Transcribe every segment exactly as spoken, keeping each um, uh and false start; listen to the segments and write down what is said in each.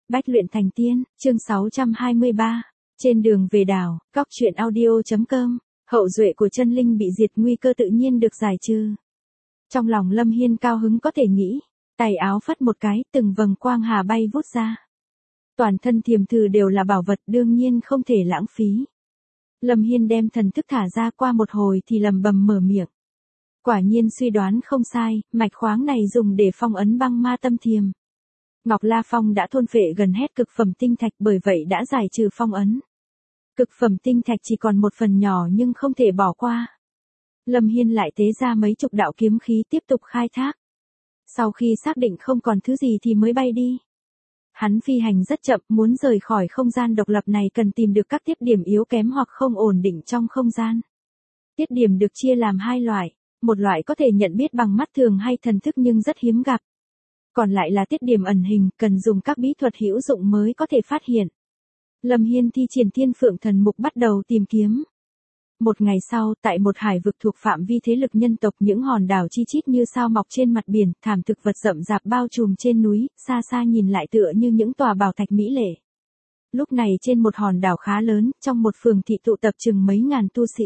Bách luyện thành tiên, chương sáu trăm hai mươi ba. Trên đường về đảo, góc truyện audio.com, hậu duệ của chân linh bị diệt, nguy cơ tự nhiên được giải trừ. Trong lòng Lâm Hiên cao hứng có thể nghĩ, tay áo phất một cái, từng vầng quang hà bay vút ra. Toàn thân thiềm thử đều là bảo vật, đương nhiên không thể lãng phí. Lâm Hiên đem thần thức thả ra, qua một hồi thì lầm bầm mở miệng. Quả nhiên suy đoán không sai, mạch khoáng này dùng để phong ấn băng ma tâm thiềm. Ngọc La Phong đã thôn phệ gần hết cực phẩm tinh thạch, bởi vậy đã giải trừ phong ấn. Cực phẩm tinh thạch chỉ còn một phần nhỏ nhưng không thể bỏ qua. Lâm Hiên lại tế ra mấy chục đạo kiếm khí tiếp tục khai thác. Sau khi xác định không còn thứ gì thì mới bay đi. Hắn phi hành rất chậm, muốn rời khỏi không gian độc lập này cần tìm được các tiết điểm yếu kém hoặc không ổn định trong không gian. Tiết điểm được chia làm hai loại, một loại có thể nhận biết bằng mắt thường hay thần thức nhưng rất hiếm gặp. Còn lại là tiết điểm ẩn hình, cần dùng các bí thuật hữu dụng mới có thể phát hiện. Lâm Hiên thi triển Thiên Phượng Thần Mục bắt đầu tìm kiếm. Một ngày sau, tại một hải vực thuộc phạm vi thế lực nhân tộc, những hòn đảo chi chít như sao mọc trên mặt biển, thảm thực vật rậm rạp bao trùm trên núi, xa xa nhìn lại tựa như những tòa bảo thạch mỹ lệ. Lúc này trên một hòn đảo khá lớn, trong một phường thị tụ tập chừng mấy ngàn tu sĩ.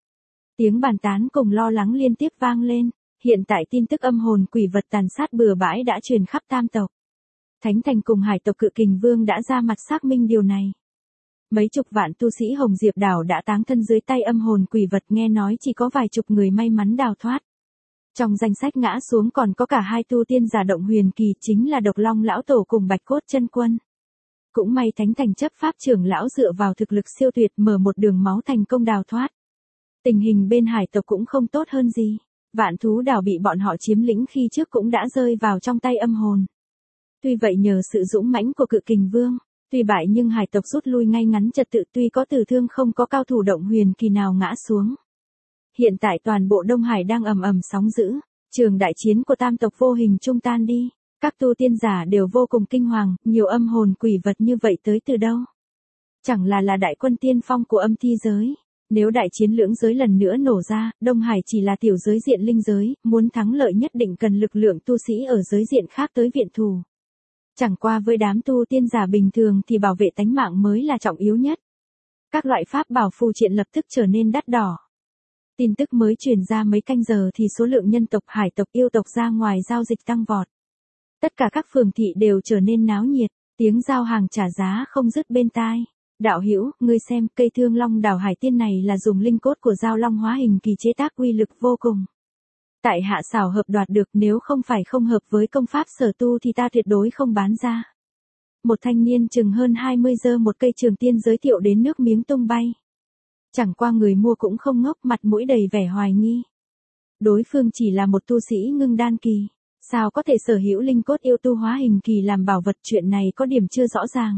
Tiếng bàn tán cùng lo lắng liên tiếp vang lên. Hiện tại tin tức âm hồn quỷ vật tàn sát bừa bãi đã truyền khắp tam tộc. Thánh Thành cùng hải tộc Cự Kình Vương đã ra mặt xác minh điều này. Mấy chục vạn tu sĩ Hồng Diệp đảo đã táng thân dưới tay âm hồn quỷ vật, nghe nói chỉ có vài chục người may mắn đào thoát. Trong danh sách ngã xuống còn có cả hai tu tiên giả động huyền kỳ, chính là Độc Long lão tổ cùng Bạch Cốt chân quân. Cũng may Thánh Thành chấp pháp trưởng lão dựa vào thực lực siêu tuyệt mở một đường máu thành công đào thoát. Tình hình bên hải tộc cũng không tốt hơn gì. Vạn Thú đảo bị bọn họ chiếm lĩnh khi trước cũng đã rơi vào trong tay âm hồn. Tuy vậy nhờ sự dũng mãnh của Cự Kình Vương, tuy bại nhưng hải tộc rút lui ngay ngắn trật tự, tuy có tử thương không có cao thủ động huyền kỳ nào ngã xuống. Hiện tại toàn bộ Đông Hải đang ầm ầm sóng dữ, trường đại chiến của tam tộc vô hình trung tan đi, các tu tiên giả đều vô cùng kinh hoàng, nhiều âm hồn quỷ vật như vậy tới từ đâu? Chẳng là là đại quân tiên phong của âm thi giới. Nếu đại chiến lưỡng giới lần nữa nổ ra, Đông Hải chỉ là tiểu giới diện linh giới, muốn thắng lợi nhất định cần lực lượng tu sĩ ở giới diện khác tới viện thù. Chẳng qua với đám tu tiên giả bình thường thì bảo vệ tánh mạng mới là trọng yếu nhất. Các loại pháp bảo phù triện lập tức trở nên đắt đỏ. Tin tức mới truyền ra mấy canh giờ thì số lượng nhân tộc, hải tộc, yêu tộc ra ngoài giao dịch tăng vọt. Tất cả các phường thị đều trở nên náo nhiệt, tiếng giao hàng trả giá không dứt bên tai. Đạo hữu, ngươi xem, cây Thương Long đảo hải tiên này là dùng linh cốt của Giao Long hóa hình kỳ chế tác, uy lực vô cùng. Tại hạ xảo hợp đoạt được, nếu không phải không hợp với công pháp sở tu thì ta tuyệt đối không bán ra. Một thanh niên chừng hơn hai mươi giơ một cây trường tiên giới thiệu đến nước miếng tung bay. Chẳng qua người mua cũng không ngốc, mặt mũi đầy vẻ hoài nghi. Đối phương chỉ là một tu sĩ ngưng đan kỳ, sao có thể sở hữu linh cốt yêu tu hóa hình kỳ làm bảo vật, chuyện này có điểm chưa rõ ràng.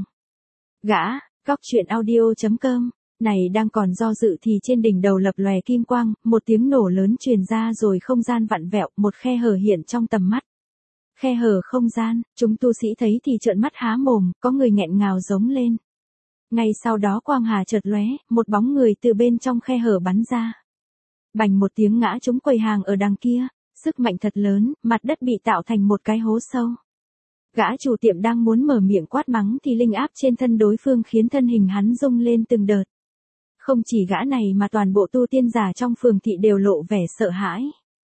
Gã Góc truyện audio.com, này đang còn do dự thì trên đỉnh đầu lập lòe kim quang, một tiếng nổ lớn truyền ra rồi không gian vặn vẹo, một khe hở hiện trong tầm mắt. Khe hở không gian, chúng tu sĩ thấy thì trợn mắt há mồm, có người nghẹn ngào giống lên. Ngay sau đó quang hà chợt lóe, một bóng người từ bên trong khe hở bắn ra. Bành một tiếng ngã trúng quầy hàng ở đằng kia, sức mạnh thật lớn, mặt đất bị tạo thành một cái hố sâu. Gã chủ tiệm đang muốn mở miệng quát mắng thì linh áp trên thân đối phương khiến thân hình hắn rung lên từng đợt. Không chỉ gã này mà toàn bộ tu tiên giả trong phường thị đều lộ vẻ sợ hãi.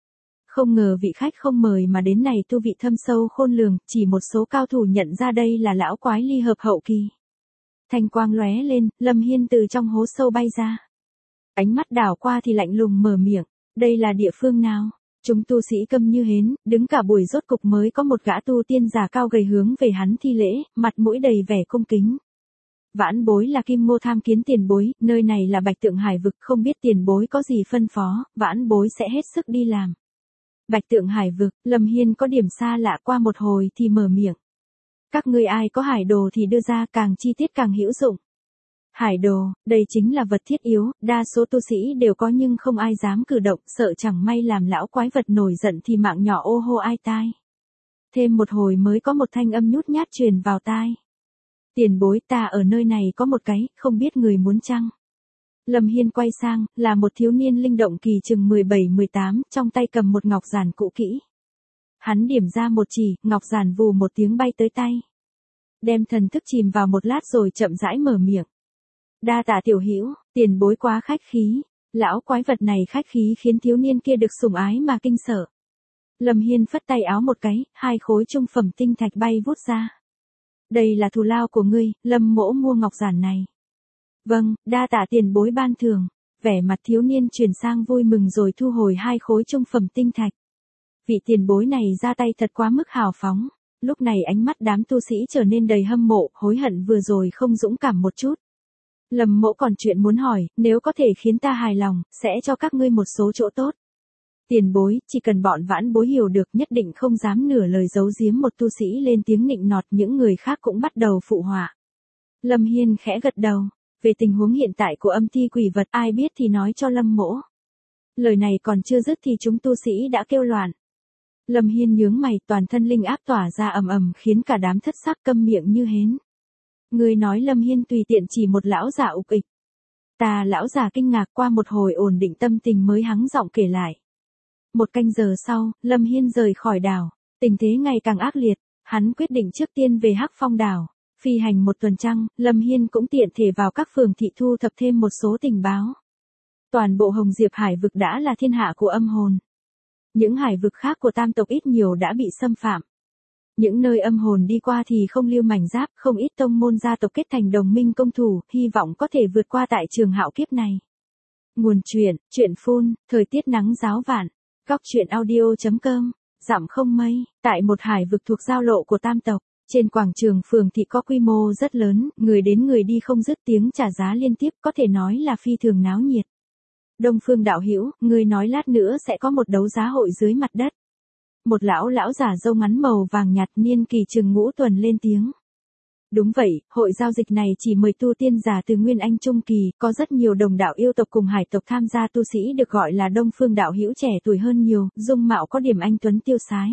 Không ngờ vị khách không mời mà đến này tu vị thâm sâu khôn lường, chỉ một số cao thủ nhận ra đây là lão quái ly hợp hậu kỳ. Thanh quang lóe lên, Lâm Hiên từ trong hố sâu bay ra. Ánh mắt đảo qua thì lạnh lùng mở miệng, đây là địa phương nào? Chúng tu sĩ câm như hến, đứng cả buổi rốt cục mới có một gã tu tiên giả cao gầy hướng về hắn thi lễ, mặt mũi đầy vẻ cung kính. Vãn bối là Kim Ngô tham kiến tiền bối, nơi này là Bạch Tượng Hải vực, không biết tiền bối có gì phân phó, vãn bối sẽ hết sức đi làm. Bạch Tượng Hải vực, Lâm Hiên có điểm xa lạ, qua một hồi thì mở miệng. Các ngươi ai có hải đồ thì đưa ra, càng chi tiết càng hữu dụng. Hải đồ, đây chính là vật thiết yếu, đa số tu sĩ đều có nhưng không ai dám cử động, sợ chẳng may làm lão quái vật nổi giận thì mạng nhỏ ô hô ai tai. Thêm một hồi mới có một thanh âm nhút nhát truyền vào tai. Tiền bối, ta ở nơi này có một cái, không biết người muốn chăng? Lâm Hiên quay sang, là một thiếu niên linh động kỳ chừng mười bảy mười tám, trong tay cầm một ngọc giản cũ kỹ. Hắn điểm ra một chỉ, ngọc giản vù một tiếng bay tới tay. đem thần thức chìm vào một lát rồi chậm rãi mở miệng. Đa tạ tiểu hữu, tiền bối quá khách khí. Lão quái vật này khách khí khiến thiếu niên kia được sủng ái mà kinh sợ. Lâm Hiên phất tay áo một cái, hai khối trung phẩm tinh thạch bay vút ra. Đây là thù lao của ngươi, Lâm mỗ mua ngọc giản này. Vâng, đa tạ tiền bối ban thưởng. Vẻ mặt thiếu niên chuyển sang vui mừng rồi thu hồi hai khối trung phẩm tinh thạch. Vị tiền bối này ra tay thật quá mức hào phóng. Lúc này ánh mắt đám tu sĩ trở nên đầy hâm mộ, hối hận vừa rồi không dũng cảm một chút. Lâm mỗ còn chuyện muốn hỏi, nếu có thể khiến ta hài lòng, sẽ cho các ngươi một số chỗ tốt. Tiền bối, chỉ cần bọn vãn bối hiểu được nhất định không dám nửa lời giấu giếm một tu sĩ lên tiếng nịnh nọt, những người khác cũng bắt đầu phụ họa. Lâm Hiên khẽ gật đầu, về tình huống hiện tại của âm thi quỷ vật ai biết thì nói cho Lâm mỗ. Lời này còn chưa dứt thì chúng tu sĩ đã kêu loạn. Lâm Hiên nhướng mày, toàn thân linh áp tỏa ra ầm ầm khiến cả đám thất sắc câm miệng như hến. Người nói Lâm Hiên tùy tiện chỉ một lão già ục ịch. Ta lão già kinh ngạc qua một hồi ổn định tâm tình mới hắng giọng kể lại. Một canh giờ sau, Lâm Hiên rời khỏi đảo, tình thế ngày càng ác liệt, hắn quyết định trước tiên về Hắc Phong đảo, phi hành một tuần trăng, Lâm Hiên cũng tiện thể vào các phường thị thu thập thêm một số tình báo. Toàn bộ Hồng Diệp Hải vực đã là thiên hạ của âm hồn. Những hải vực khác của tam tộc ít nhiều đã bị xâm phạm. Những nơi âm hồn đi qua thì không lưu mảnh giáp, không ít tông môn gia tộc kết thành đồng minh công thủ, hy vọng có thể vượt qua tại trường hạo kiếp này. Nguồn truyện, truyện phun, thời tiết nắng ráo vạn. Góc truyện audio chấm com, dặm không mây, tại một hải vực thuộc giao lộ của tam tộc, trên quảng trường phường thị có quy mô rất lớn, người đến người đi không dứt tiếng trả giá liên tiếp, có thể nói là phi thường náo nhiệt. Đông Phương đạo hữu, người nói lát nữa sẽ có một đấu giá hội dưới mặt đất. Một lão lão giả râu ngắn màu vàng nhạt niên kỳ chừng ngũ tuần lên tiếng. Đúng vậy, hội giao dịch này chỉ mời tu tiên giả từ Nguyên Anh Trung Kỳ, có rất nhiều đồng đạo yêu tộc cùng hải tộc tham gia, tu sĩ được gọi là Đông Phương đạo hữu trẻ tuổi hơn nhiều, dung mạo có điểm anh tuấn tiêu sái.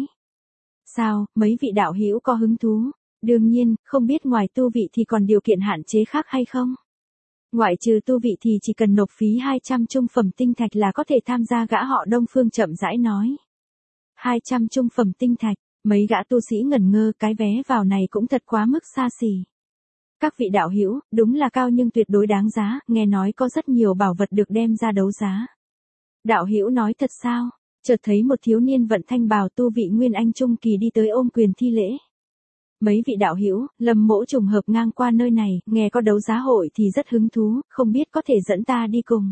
Sao, mấy vị đạo hữu có hứng thú? Đương nhiên, không biết ngoài tu vị thì còn điều kiện hạn chế khác hay không? Ngoại trừ tu vị thì chỉ cần nộp phí hai trăm trung phẩm tinh thạch là có thể tham gia, gã họ Đông Phương chậm rãi nói. hai trăm trung phẩm tinh thạch. Mấy gã tu sĩ ngẩn ngơ, cái vé vào này cũng thật quá mức xa xỉ. Các vị đạo hữu, đúng là cao nhưng tuyệt đối đáng giá, nghe nói có rất nhiều bảo vật được đem ra đấu giá. Đạo hữu nói thật sao? Chợt thấy một thiếu niên vận thanh bào tu vị Nguyên Anh Trung Kỳ đi tới ôm quyền thi lễ. Mấy vị đạo hữu, Lâm mỗ trùng hợp ngang qua nơi này, nghe có đấu giá hội thì rất hứng thú, không biết có thể dẫn ta đi cùng.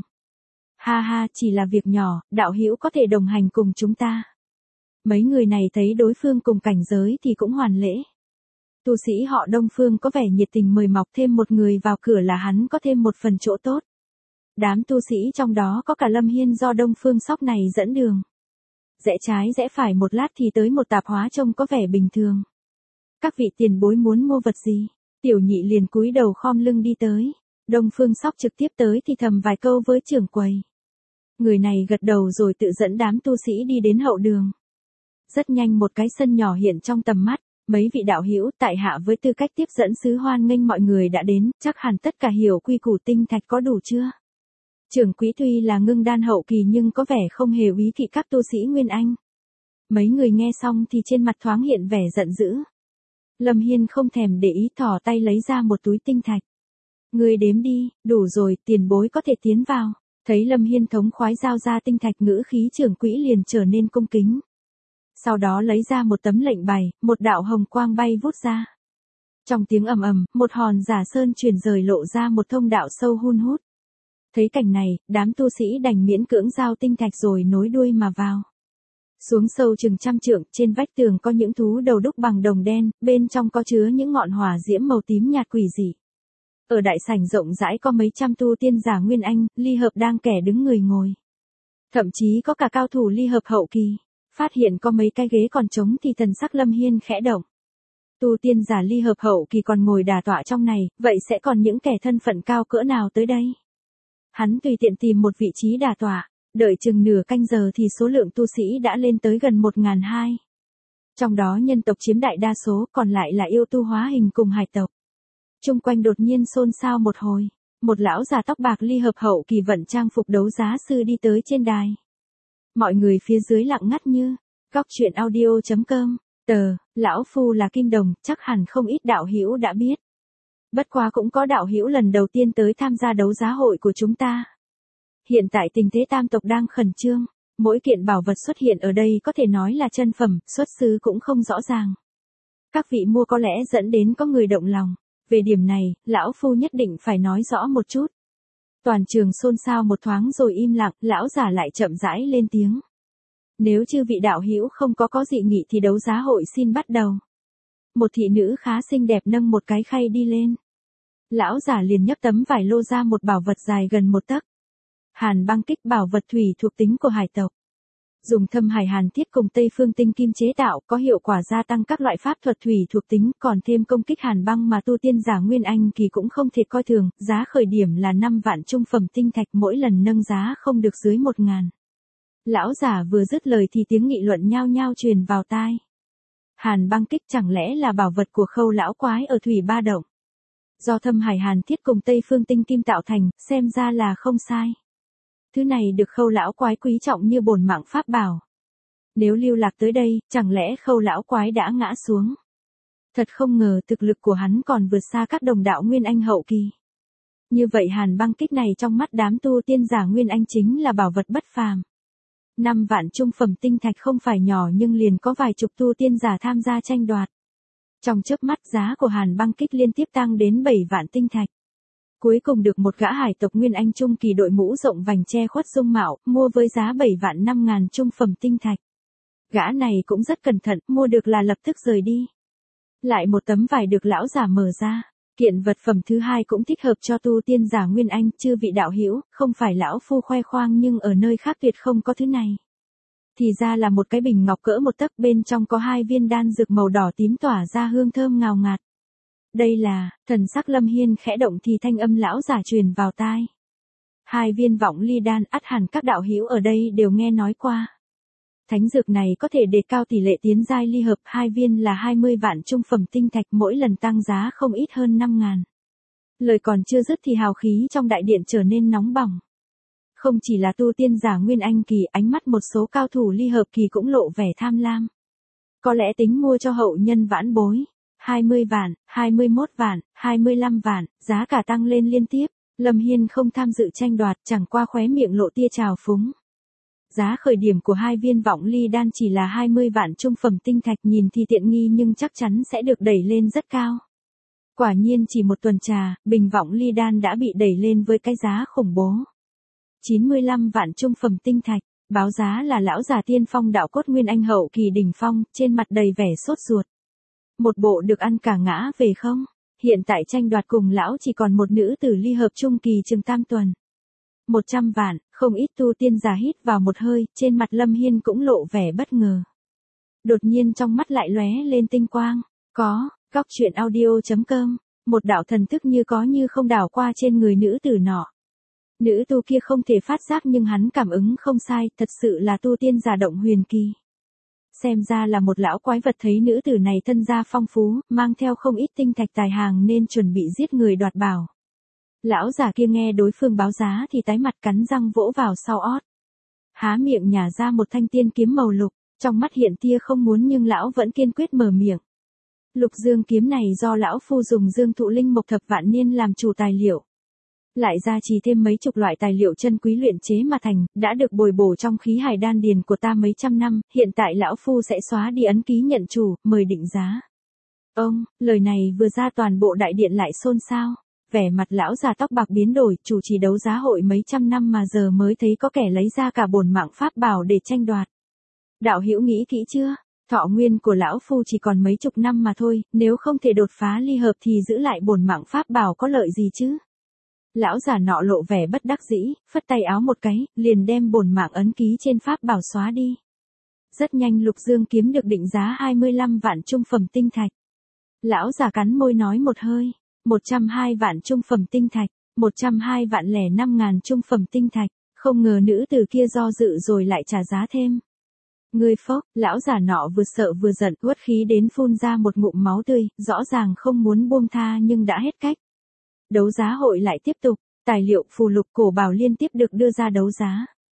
Ha ha, chỉ là việc nhỏ, đạo hữu có thể đồng hành cùng chúng ta. Mấy người này thấy đối phương cùng cảnh giới thì cũng hoàn lễ. Tu sĩ họ Đông Phương có vẻ nhiệt tình mời mọc thêm một người vào cửa là hắn có thêm một phần chỗ tốt. Đám tu sĩ trong đó có cả Lâm Hiên do Đông Phương Sóc này dẫn đường. Rẽ trái rẽ phải một lát thì tới một tạp hóa trông có vẻ bình thường. Các vị tiền bối muốn mua vật gì? Tiểu nhị liền cúi đầu khom lưng đi tới. Đông Phương Sóc trực tiếp tới thì thầm vài câu với trưởng quầy. Người này gật đầu rồi tự dẫn đám tu sĩ đi đến hậu đường. Rất nhanh một cái sân nhỏ hiện trong tầm mắt, mấy vị đạo hữu tại hạ với tư cách tiếp dẫn sứ hoan nghênh mọi người đã đến, chắc hẳn tất cả hiểu quy củ tinh thạch có đủ chưa? Trưởng quỹ tuy là ngưng đan hậu kỳ nhưng có vẻ không hề úy kỵ các tu sĩ Nguyên Anh. Mấy người nghe xong thì trên mặt thoáng hiện vẻ giận dữ. Lâm Hiên không thèm để ý, thò tay lấy ra một túi tinh thạch. Người đếm đi, đủ rồi, tiền bối có thể tiến vào. Thấy Lâm Hiên thống khoái giao ra tinh thạch, ngữ khí trưởng quỹ liền trở nên cung kính. Sau đó lấy ra một tấm lệnh bài, một đạo hồng quang bay vút ra. Trong tiếng ầm ầm, một hòn giả sơn truyền rời lộ ra một thông đạo sâu hun hút. Thấy cảnh này, đám tu sĩ đành miễn cưỡng giao tinh thạch rồi nối đuôi mà vào. Xuống sâu chừng trăm trượng, trên vách tường có những thú đầu đúc bằng đồng đen, bên trong có chứa những ngọn hỏa diễm màu tím nhạt quỷ dị. Ở đại sảnh rộng rãi có mấy trăm tu tiên giả Nguyên Anh, ly hợp đang kẻ đứng người ngồi. Thậm chí có cả cao thủ ly hợp hậu kỳ. Phát hiện có mấy cái ghế còn trống thì thần sắc Lâm Hiên khẽ động. Tu tiên giả ly hợp hậu kỳ còn ngồi đả tọa trong này, vậy sẽ còn những kẻ thân phận cao cỡ nào tới đây? Hắn tùy tiện tìm một vị trí đả tọa, đợi chừng nửa canh giờ thì số lượng tu sĩ đã lên tới gần một nghìn hai trăm. Trong đó nhân tộc chiếm đại đa số, còn lại là yêu tu hóa hình cùng hải tộc. Trung quanh đột nhiên xôn xao một hồi, một lão già tóc bạc ly hợp hậu kỳ vận trang phục đấu giá sư đi tới trên đài. Mọi người phía dưới lặng ngắt như. Góc truyện audio chấm com Tờ, lão phu là Kim Đồng, chắc hẳn không ít đạo hữu đã biết. Bất quá cũng có đạo hữu lần đầu tiên tới tham gia đấu giá hội của chúng ta. Hiện tại tình thế tam tộc đang khẩn trương, mỗi kiện bảo vật xuất hiện ở đây có thể nói là chân phẩm, xuất xứ cũng không rõ ràng. Các vị mua có lẽ dẫn đến có người động lòng, về điểm này, lão phu nhất định phải nói rõ một chút. Toàn trường xôn xao một thoáng rồi im lặng, lão giả lại chậm rãi lên tiếng. Nếu chư vị đạo hữu không có có dị nghị thì đấu giá hội xin bắt đầu. Một thị nữ khá xinh đẹp nâng một cái khay đi lên. Lão giả liền nhấc tấm vải lô ra một bảo vật dài gần một tấc. Hàn băng kích, bảo vật thủy thuộc tính của hải tộc. Dùng thâm hải hàn thiết cùng Tây Phương tinh kim chế tạo, có hiệu quả gia tăng các loại pháp thuật thủy thuộc tính, còn thêm công kích hàn băng mà tu tiên giả Nguyên Anh kỳ cũng không thể coi thường, giá khởi điểm là năm vạn trung phẩm tinh thạch, mỗi lần nâng giá không được dưới một ngàn. Lão giả vừa dứt lời thì tiếng nghị luận nhao nhao truyền vào tai. Hàn băng kích chẳng lẽ là bảo vật của Khâu lão quái ở Thủy Ba Động? Do thâm hải hàn thiết cùng Tây Phương tinh kim tạo thành, xem ra là không sai. Thứ này được Khâu lão quái quý trọng như bổn mạng pháp bảo. Nếu lưu lạc tới đây, chẳng lẽ Khâu lão quái đã ngã xuống? Thật không ngờ thực lực của hắn còn vượt xa các đồng đạo Nguyên Anh hậu kỳ. Như vậy hàn băng kích này trong mắt đám tu tiên giả Nguyên Anh chính là bảo vật bất phàm. Năm vạn trung phẩm tinh thạch không phải nhỏ nhưng liền có vài chục tu tiên giả tham gia tranh đoạt. Trong chớp mắt giá của hàn băng kích liên tiếp tăng đến bảy vạn tinh thạch. Cuối cùng được một gã hải tộc Nguyên Anh trung kỳ đội mũ rộng vành che khuất dung mạo, mua với giá bảy vạn năm ngàn trung phẩm tinh thạch. Gã này cũng rất cẩn thận, mua được là lập tức rời đi. Lại một tấm vải được lão giả mở ra. Kiện vật phẩm thứ hai cũng thích hợp cho tu tiên giả Nguyên Anh, chư vị đạo hữu, không phải lão phu khoe khoang nhưng ở nơi khác tuyệt không có thứ này. Thì ra là một cái bình ngọc cỡ một tấc, bên trong có hai viên đan dược màu đỏ tím tỏa ra hương thơm ngào ngạt. Đây là, thần sắc Lâm Hiên khẽ động thì thanh âm lão giả truyền vào tai. Hai viên vọng ly đan, ắt hẳn các đạo hữu ở đây đều nghe nói qua. Thánh dược này có thể đề cao tỷ lệ tiến giai ly hợp, hai viên là hai mươi vạn trung phẩm tinh thạch, mỗi lần tăng giá không ít hơn năm ngàn. Lời còn chưa dứt thì hào khí trong đại điện trở nên nóng bỏng. Không chỉ là tu tiên giả Nguyên Anh kỳ, ánh mắt một số cao thủ ly hợp kỳ cũng lộ vẻ tham lam. Có lẽ tính mua cho hậu nhân vãn bối. hai mươi vạn, hai mươi mốt vạn, hai mươi lăm vạn, giá cả tăng lên liên tiếp. Lâm Hiên không tham dự tranh đoạt, chẳng qua khóe miệng lộ tia trào phúng. Giá khởi điểm của hai viên vọng ly đan chỉ là hai mươi vạn trung phẩm tinh thạch, nhìn thì tiện nghi nhưng chắc chắn sẽ được đẩy lên rất cao. Quả nhiên chỉ một tuần trà, bình vọng ly đan đã bị đẩy lên với cái giá khủng bố. chín mươi lăm vạn trung phẩm tinh thạch, báo giá là lão già tiên phong đạo cốt Nguyên Anh hậu kỳ đỉnh phong, trên mặt đầy vẻ sốt ruột. Một bộ được ăn cả ngã về không? Hiện tại tranh đoạt cùng lão chỉ còn một nữ tử ly hợp trung kỳ chừng tam tuần. một trăm vạn, không ít tu tiên giả hít vào một hơi, trên mặt Lâm Hiên cũng lộ vẻ bất ngờ. Đột nhiên trong mắt lại lóe lên tinh quang, có, góc truyện audio chấm com, một đạo thần thức như có như không đảo qua trên người nữ tử nọ. Nữ tu kia không thể phát giác nhưng hắn cảm ứng không sai, thật sự là tu tiên giả Động Huyền kỳ. Xem ra là một lão quái vật, thấy nữ tử này thân gia phong phú, mang theo không ít tinh thạch tài hàng nên chuẩn bị giết người đoạt bảo. Lão già kia nghe đối phương báo giá thì tái mặt, cắn răng vỗ vào sau ót. Há miệng nhả ra một thanh tiên kiếm màu lục, trong mắt hiện tia không muốn nhưng lão vẫn kiên quyết mở miệng. Lục dương kiếm này do lão phu dùng dương thụ linh mộc thập vạn niên làm chủ tài liệu. Lại gia trì thêm mấy chục loại tài liệu chân quý luyện chế mà thành, đã được bồi bổ trong khí hải đan điền của ta mấy trăm năm, hiện tại lão phu sẽ xóa đi ấn ký nhận chủ, mời định giá. Ông, lời này vừa ra toàn bộ đại điện lại xôn xao. Vẻ mặt lão già tóc bạc biến đổi, chủ trì đấu giá hội mấy trăm năm mà giờ mới thấy có kẻ lấy ra cả bổn mạng pháp bảo để tranh đoạt. Đạo hữu nghĩ kỹ chưa? Thọ nguyên của lão phu chỉ còn mấy chục năm mà thôi, nếu không thể đột phá ly hợp thì giữ lại bổn mạng pháp bảo có lợi gì chứ? Lão già nọ lộ vẻ bất đắc dĩ, phất tay áo một cái, liền đem bổn mạng ấn ký trên pháp bảo xóa đi. Rất nhanh Lục Dương kiếm được định giá hai mươi lăm vạn trung phẩm tinh thạch. Lão già cắn môi nói một hơi. một trăm hai vạn trung phẩm tinh thạch, một trăm hai vạn lẻ năm ngàn trung phẩm tinh thạch, không ngờ nữ tử kia do dự rồi lại trả giá thêm. Ngươi phốc, lão già nọ vừa sợ vừa giận, uất khí đến phun ra một ngụm máu tươi, rõ ràng không muốn buông tha nhưng đã hết cách. Đấu giá hội lại tiếp tục, tài liệu phù lục cổ bảo liên tiếp được đưa ra đấu giá.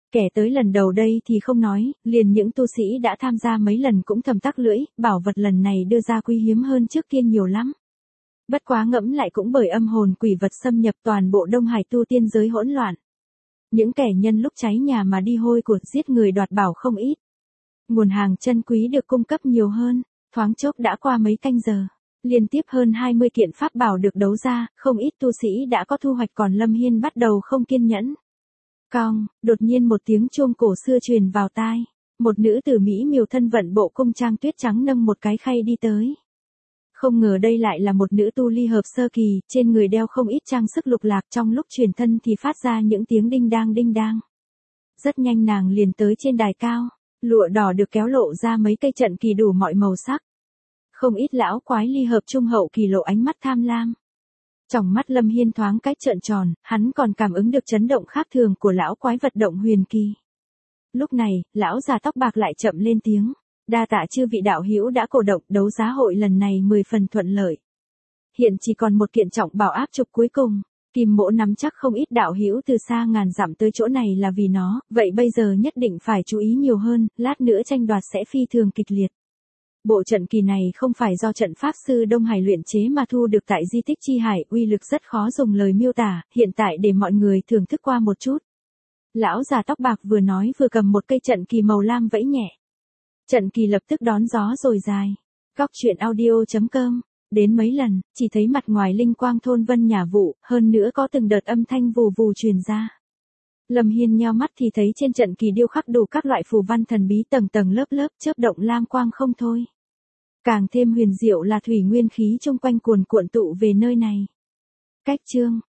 Kẻ tới lần đầu đây thì không nói, liền những tu sĩ đã tham gia mấy lần cũng thầm tắc lưỡi, bảo vật lần này đưa ra quý hiếm hơn trước kia nhiều lắm. Bất quá ngẫm lại cũng bởi âm hồn quỷ vật xâm nhập toàn bộ Đông Hải tu tiên giới hỗn loạn. Những kẻ nhân lúc cháy nhà mà đi hôi của giết người đoạt bảo không ít. Nguồn hàng chân quý được cung cấp nhiều hơn, thoáng chốc đã qua mấy canh giờ. Liên tiếp hơn hai mươi kiện pháp bảo được đấu ra, không ít tu sĩ đã có thu hoạch còn Lâm Hiên bắt đầu không kiên nhẫn. Cong, đột nhiên một tiếng chuông cổ xưa truyền vào tai. Một nữ tử Mỹ miều thân vận bộ cung trang tuyết trắng nâng một cái khay đi tới. Không ngờ đây lại là một nữ tu ly hợp sơ kỳ, trên người đeo không ít trang sức lục lạc, trong lúc truyền thân thì phát ra những tiếng đinh đang đinh đang. Rất nhanh nàng liền tới trên đài cao, lụa đỏ được kéo lộ ra mấy cây trận kỳ đủ mọi màu sắc. Không ít lão quái ly hợp trung hậu kỳ lộ ánh mắt tham lam. Trong mắt Lâm Hiên thoáng cái trợn tròn, hắn còn cảm ứng được chấn động khác thường của lão quái vật động huyền kỳ. Lúc này, lão già tóc bạc lại chậm lên tiếng. Đa tạ chư vị đạo hữu đã cổ động, đấu giá hội lần này mười phần thuận lợi. Hiện chỉ còn một kiện trọng bảo áp trục cuối cùng. Kim Mỗ nắm chắc không ít đạo hữu từ xa ngàn dặm tới chỗ này là vì nó, vậy bây giờ nhất định phải chú ý nhiều hơn, lát nữa tranh đoạt sẽ phi thường kịch liệt. Bộ trận kỳ này không phải do trận pháp sư Đông Hải luyện chế mà thu được tại di tích Chi Hải, uy lực rất khó dùng lời miêu tả, hiện tại để mọi người thưởng thức qua một chút. Lão già tóc bạc vừa nói vừa cầm một cây trận kỳ màu lam vẫy nhẹ. Trận kỳ lập tức đón gió rồi dài. Góc truyện audio chấm com. Đến mấy lần, chỉ thấy mặt ngoài linh quang thôn vân nhà vụ, hơn nữa có từng đợt âm thanh vù vù truyền ra. Lâm Hiên nheo mắt thì thấy trên trận kỳ điêu khắc đủ các loại phù văn thần bí tầng tầng lớp lớp chớp động lam quang không thôi. Càng thêm huyền diệu là thủy nguyên khí chung quanh cuồn cuộn tụ về nơi này. Cách chương